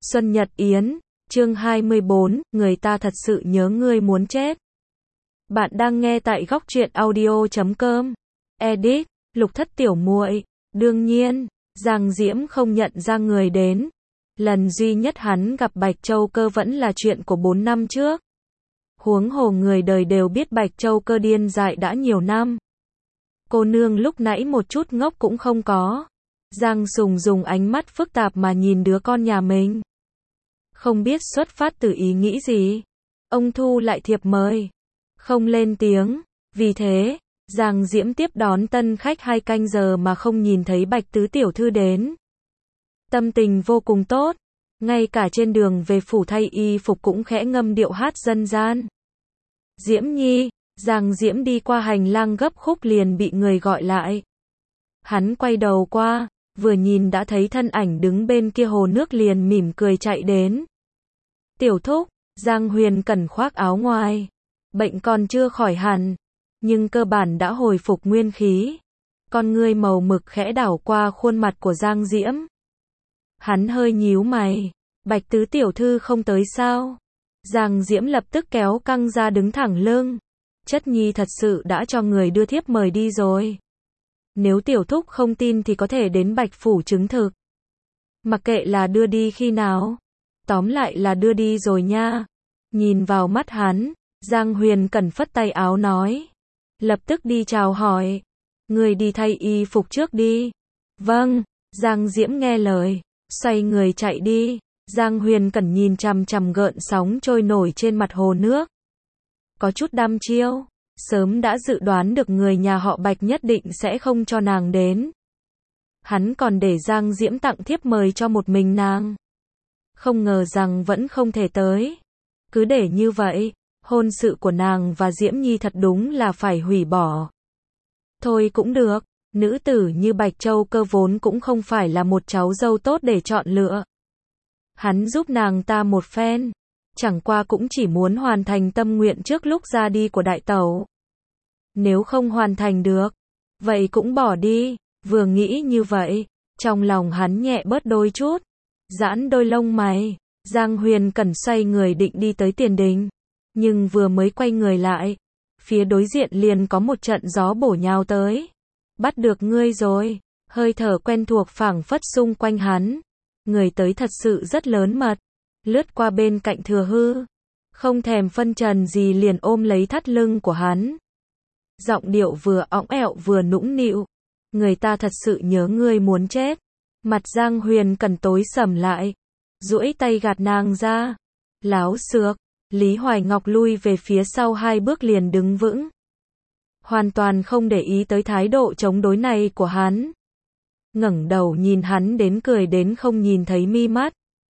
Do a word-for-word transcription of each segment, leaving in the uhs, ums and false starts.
Xuân Nhật Yến, chương hai mươi bốn, người ta thật sự nhớ ngươi muốn chết. Bạn đang nghe tại góc truyện audio chấm com. Edit, Lục Thất tiểu muội. Đương nhiên, Giang Diễm không nhận ra người đến. Lần duy nhất hắn gặp Bạch Châu Cơ vẫn là chuyện của bốn năm trước. Huống hồ người đời đều biết Bạch Châu Cơ điên dại đã nhiều năm. Cô nương lúc nãy một chút ngốc cũng không có. Giang Sùng dùng ánh mắt phức tạp mà nhìn đứa con nhà mình. Không biết xuất phát từ ý nghĩ gì. Ông thu lại thiệp mời. Không lên tiếng. Vì thế, Giang Diễm tiếp đón tân khách hai canh giờ mà không nhìn thấy Bạch Tứ tiểu thư đến. Tâm tình vô cùng tốt. Ngay cả trên đường về phủ thay y phục cũng khẽ ngâm điệu hát dân gian. Diễm Nhi, Giang Diễm đi qua hành lang gấp khúc liền bị người gọi lại. Hắn quay đầu qua, vừa nhìn đã thấy thân ảnh đứng bên kia hồ nước liền mỉm cười chạy đến. Tiểu thúc, Giang Huyền Cẩn khoác áo ngoài. Bệnh còn chưa khỏi hẳn, nhưng cơ bản đã hồi phục nguyên khí. Con ngươi màu mực khẽ đảo qua khuôn mặt của Giang Diễm. Hắn hơi nhíu mày. Bạch Tứ tiểu thư không tới sao? Giang Diễm lập tức kéo căng ra đứng thẳng lưng. Chất nhi thật sự đã cho người đưa thiếp mời đi rồi. Nếu tiểu thúc không tin thì có thể đến Bạch phủ chứng thực. Mặc kệ là đưa đi khi nào. Tóm lại là đưa đi rồi nha. Nhìn vào mắt hắn, Giang Huyền Cẩn phất tay áo nói. Lập tức đi chào hỏi. Người đi thay y phục trước đi. Vâng, Giang Diễm nghe lời. Xoay người chạy đi. Giang Huyền Cẩn nhìn chằm chằm gợn sóng trôi nổi trên mặt hồ nước. Có chút đăm chiêu. Sớm đã dự đoán được người nhà họ Bạch nhất định sẽ không cho nàng đến. Hắn còn để Giang Diễm tặng thiếp mời cho một mình nàng. Không ngờ rằng vẫn không thể tới. Cứ để như vậy, hôn sự của nàng và Diễm Nhi thật đúng là phải hủy bỏ. Thôi cũng được, nữ tử như Bạch Châu Cơ vốn cũng không phải là một cháu dâu tốt để chọn lựa. Hắn giúp nàng ta một phen. Chẳng qua cũng chỉ muốn hoàn thành tâm nguyện trước lúc ra đi của đại tẩu. Nếu không hoàn thành được, vậy cũng bỏ đi. Vừa nghĩ như vậy, trong lòng hắn nhẹ bớt đôi chút. Giãn đôi lông mày, Giang Huyền Cẩn xoay người định đi tới tiền đình. Nhưng vừa mới quay người lại, phía đối diện liền có một trận gió bổ nhào tới. Bắt được ngươi rồi, hơi thở quen thuộc phảng phất xung quanh hắn. Người tới thật sự rất lớn mật. Lướt qua bên cạnh Thừa Hư, không thèm phân trần gì liền ôm lấy thắt lưng của hắn. Giọng điệu vừa õng ẹo vừa nũng nịu. Người ta thật sự nhớ ngươi muốn chết. Mặt Giang Huyền Cẩn tối sầm lại, duỗi tay gạt nàng ra. Láo xược, Lý Hoài Ngọc lui về phía sau hai bước liền đứng vững. Hoàn toàn không để ý tới thái độ chống đối này của hắn. Ngẩng đầu nhìn hắn đến cười đến không nhìn thấy mi mắt.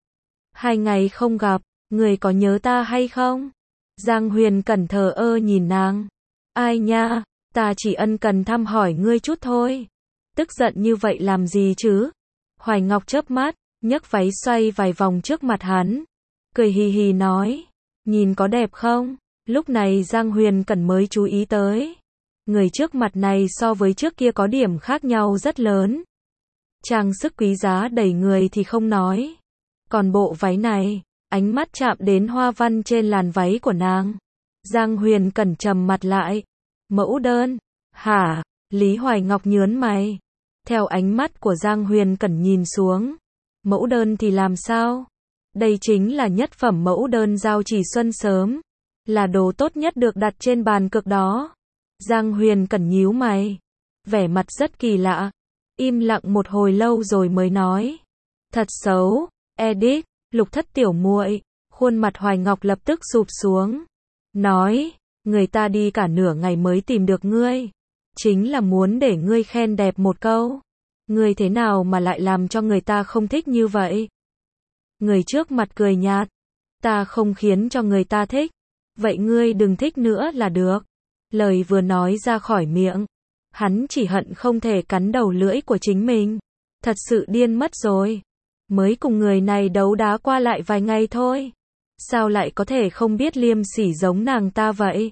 Hai ngày không gặp, người có nhớ ta hay không? Giang Huyền Cẩn thờ ơ nhìn nàng. Ai nha, ta chỉ ân cần thăm hỏi ngươi chút thôi. Tức giận như vậy làm gì chứ? Hoài Ngọc chớp mắt, nhấc váy xoay vài vòng trước mặt hắn. Cười hì hì nói, nhìn có đẹp không? Lúc này Giang Huyền Cẩn mới chú ý tới. Người trước mặt này so với trước kia có điểm khác nhau rất lớn. Trang sức quý giá đầy người thì không nói. Còn bộ váy này, ánh mắt chạm đến hoa văn trên làn váy của nàng. Giang Huyền Cẩn trầm mặt lại. Mẫu đơn, hả? Lý Hoài Ngọc nhớn mày. Theo ánh mắt của Giang Huyền Cẩn nhìn xuống. Mẫu đơn thì làm sao? Đây chính là nhất phẩm mẫu đơn giao chỉ xuân sớm. Là đồ tốt nhất được đặt trên bàn cực đó. Giang Huyền Cẩn nhíu mày. Vẻ mặt rất kỳ lạ. Im lặng một hồi lâu rồi mới nói. Thật xấu. Edit, Lục Thất tiểu muội. Khuôn mặt Hoài Ngọc lập tức sụp xuống. Nói, người ta đi cả nửa ngày mới tìm được ngươi. Chính là muốn để ngươi khen đẹp một câu. Ngươi thế nào mà lại làm cho người ta không thích như vậy? Người trước mặt cười nhạt. Ta không khiến cho người ta thích. Vậy ngươi đừng thích nữa là được. Lời vừa nói ra khỏi miệng. Hắn chỉ hận không thể cắn đầu lưỡi của chính mình. Thật sự điên mất rồi. Mới cùng người này đấu đá qua lại vài ngày thôi. Sao lại có thể không biết liêm sỉ giống nàng ta vậy?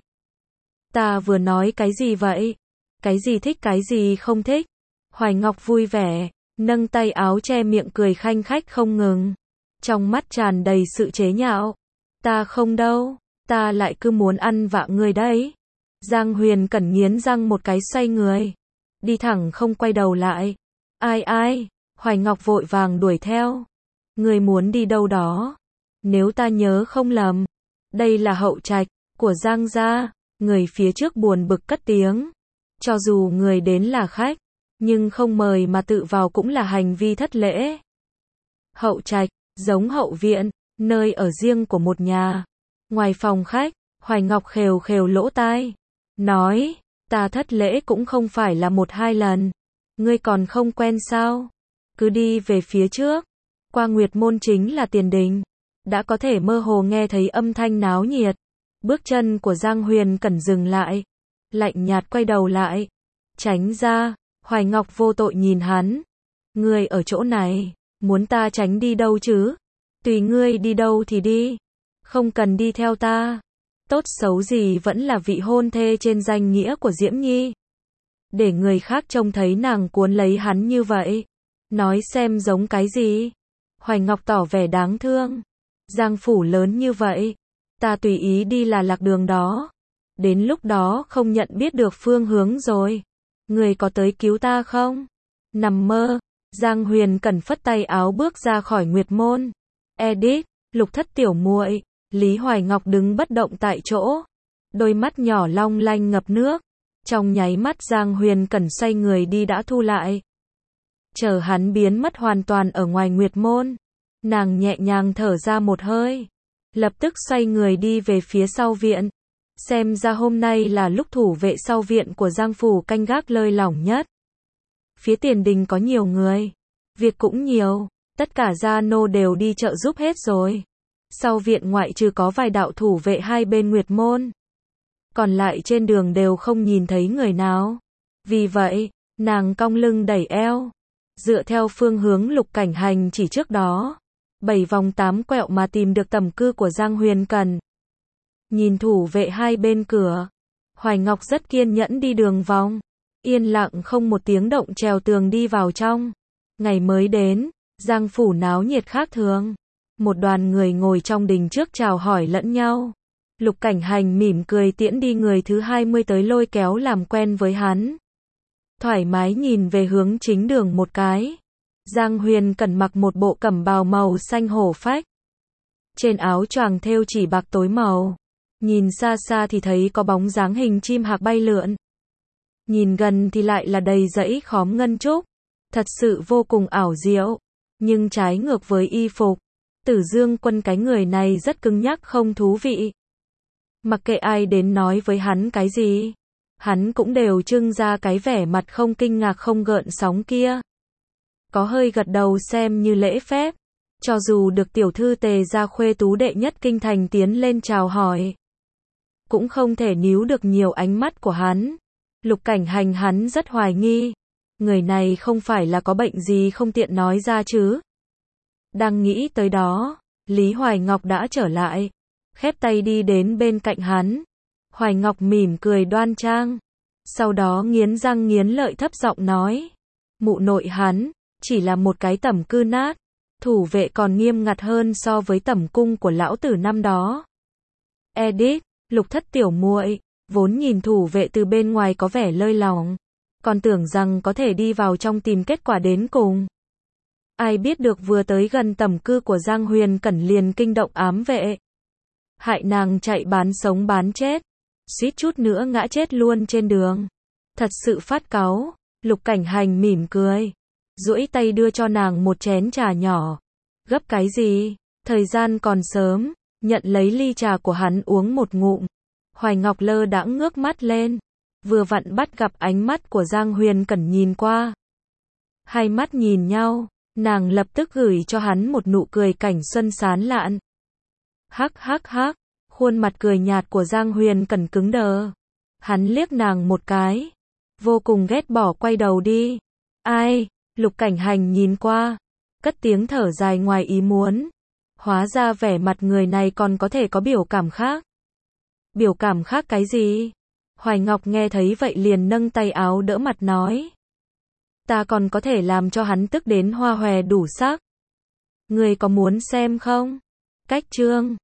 Ta vừa nói cái gì vậy? Cái gì thích cái gì không thích? Hoài Ngọc vui vẻ, nâng tay áo che miệng cười khanh khách không ngừng. trong mắt tràn đầy sự chế nhạo. Ta không đâu, ta lại cứ muốn ăn vạ người đấy. Giang Huyền Cẩn nghiến răng một cái xoay người. Đi thẳng không quay đầu lại. Ai ai, Hoài Ngọc vội vàng đuổi theo. Người muốn đi đâu đó? Nếu ta nhớ không lầm, đây là hậu trạch của Giang gia. Người phía trước buồn bực cất tiếng. Cho dù người đến là khách, nhưng không mời mà tự vào cũng là hành vi thất lễ. Hậu trạch, giống hậu viện, nơi ở riêng của một nhà. Ngoài phòng khách, Hoài Ngọc khều khều lỗ tai. Nói, ta thất lễ cũng không phải là một hai lần. Ngươi còn không quen sao? Cứ đi về phía trước. Qua Nguyệt Môn chính là tiền đình. Đã có thể mơ hồ nghe thấy âm thanh náo nhiệt. Bước chân của Giang Huyền Cẩn dừng lại. Lạnh nhạt quay đầu lại. Tránh ra, Hoài Ngọc vô tội nhìn hắn. Ngươi ở chỗ này, muốn ta tránh đi đâu chứ? Tùy ngươi đi đâu thì đi. Không cần đi theo ta. Tốt xấu gì vẫn là vị hôn thê trên danh nghĩa của Diễm Nhi. Để người khác trông thấy nàng cuốn lấy hắn như vậy. Nói xem giống cái gì? Hoài Ngọc tỏ vẻ đáng thương. Giang phủ lớn như vậy. Ta tùy ý đi là lạc đường đó. Đến lúc đó không nhận biết được phương hướng rồi. Người có tới cứu ta không? Nằm mơ. Giang Huyền Cẩn phất tay áo bước ra khỏi Nguyệt Môn. Edit, Lục Thất tiểu muội. Lý Hoài Ngọc đứng bất động tại chỗ. Đôi mắt nhỏ long lanh ngập nước. Trong nháy mắt Giang Huyền Cẩn xoay người đi đã thu lại. Chờ hắn biến mất hoàn toàn ở ngoài Nguyệt Môn. Nàng nhẹ nhàng thở ra một hơi. Lập tức xoay người đi về phía sau viện. Xem ra hôm nay là lúc thủ vệ sau viện của Giang phủ canh gác lơi lỏng nhất. Phía tiền đình có nhiều người. Việc cũng nhiều. Tất cả gia nô đều đi chợ giúp hết rồi. Sau viện ngoại trừ có vài đạo thủ vệ hai bên Nguyệt Môn. Còn lại trên đường đều không nhìn thấy người nào. Vì vậy, nàng cong lưng đẩy eo. Dựa theo phương hướng Lục Cảnh Hành chỉ trước đó. Bảy vòng tám quẹo mà tìm được tầm cư của Giang Huyền Cẩn. Nhìn thủ vệ hai bên cửa. Hoài Ngọc rất kiên nhẫn đi đường vòng. Yên lặng không một tiếng động trèo tường đi vào trong. Ngày mới đến, Giang phủ náo nhiệt khác thường. Một đoàn người ngồi trong đình trước chào hỏi lẫn nhau. Lục Cảnh Hành mỉm cười tiễn đi người thứ hai mươi tới lôi kéo làm quen với hắn. Thoải mái nhìn về hướng chính đường một cái. Giang Huyền Cẩn mặc một bộ cẩm bào màu xanh hổ phách. Trên áo choàng thêu chỉ bạc tối màu. Nhìn xa xa thì thấy có bóng dáng hình chim hạc bay lượn. Nhìn gần thì lại là đầy dãy khóm ngân trúc. Thật sự vô cùng ảo diệu. Nhưng trái ngược với y phục. Tử Dương Quân cái người này rất cứng nhắc không thú vị. Mặc kệ ai đến nói với hắn cái gì. Hắn cũng đều trưng ra cái vẻ mặt không kinh ngạc không gợn sóng kia. Có hơi gật đầu xem như lễ phép. Cho dù được tiểu thư Tề gia khuê tú đệ nhất kinh thành tiến lên chào hỏi. Cũng không thể níu được nhiều ánh mắt của hắn. Lục Cảnh Hành hắn rất hoài nghi. Người này không phải là có bệnh gì không tiện nói ra chứ. Đang nghĩ tới đó, Lý Hoài Ngọc đã trở lại. Khép tay đi đến bên cạnh hắn. Hoài Ngọc mỉm cười đoan trang. Sau đó nghiến răng nghiến lợi thấp giọng nói. Mụ nội hắn, chỉ là một cái tẩm cư nát. Thủ vệ còn nghiêm ngặt hơn so với tẩm cung của lão tử năm đó. Edit, Lục Thất tiểu muội, vốn nhìn thủ vệ từ bên ngoài có vẻ lơi lỏng. Còn tưởng rằng có thể đi vào trong tìm kết quả đến cùng. Ai biết được vừa tới gần tẩm cư của Giang Huyền Cẩn liền kinh động ám vệ. Hại nàng chạy bán sống bán chết. Suýt chút nữa ngã chết luôn trên đường. Thật sự phát cáu. Lục Cảnh Hành mỉm cười. Duỗi tay đưa cho nàng một chén trà nhỏ. Gấp cái gì? Thời gian còn sớm. Nhận lấy ly trà của hắn uống một ngụm. Hoài Ngọc lơ đãng ngước mắt lên. Vừa vặn bắt gặp ánh mắt của Giang Huyền Cẩn nhìn qua. Hai mắt nhìn nhau. Nàng lập tức gửi cho hắn một nụ cười cảnh xuân sán lạn. Hắc hắc hắc. Khuôn mặt cười nhạt của Giang Huyền Cẩn cứng đờ. Hắn liếc nàng một cái. Vô cùng ghét bỏ quay đầu đi. Ai? Lục Cảnh Hành nhìn qua. Cất tiếng thở dài ngoài ý muốn. Hóa ra vẻ mặt người này còn có thể có biểu cảm khác. Biểu cảm khác cái gì? Hoài Ngọc nghe thấy vậy liền nâng tay áo đỡ mặt nói. Ta còn có thể làm cho hắn tức đến hoa hòe đủ sắc. Ngươi có muốn xem không? Cách chương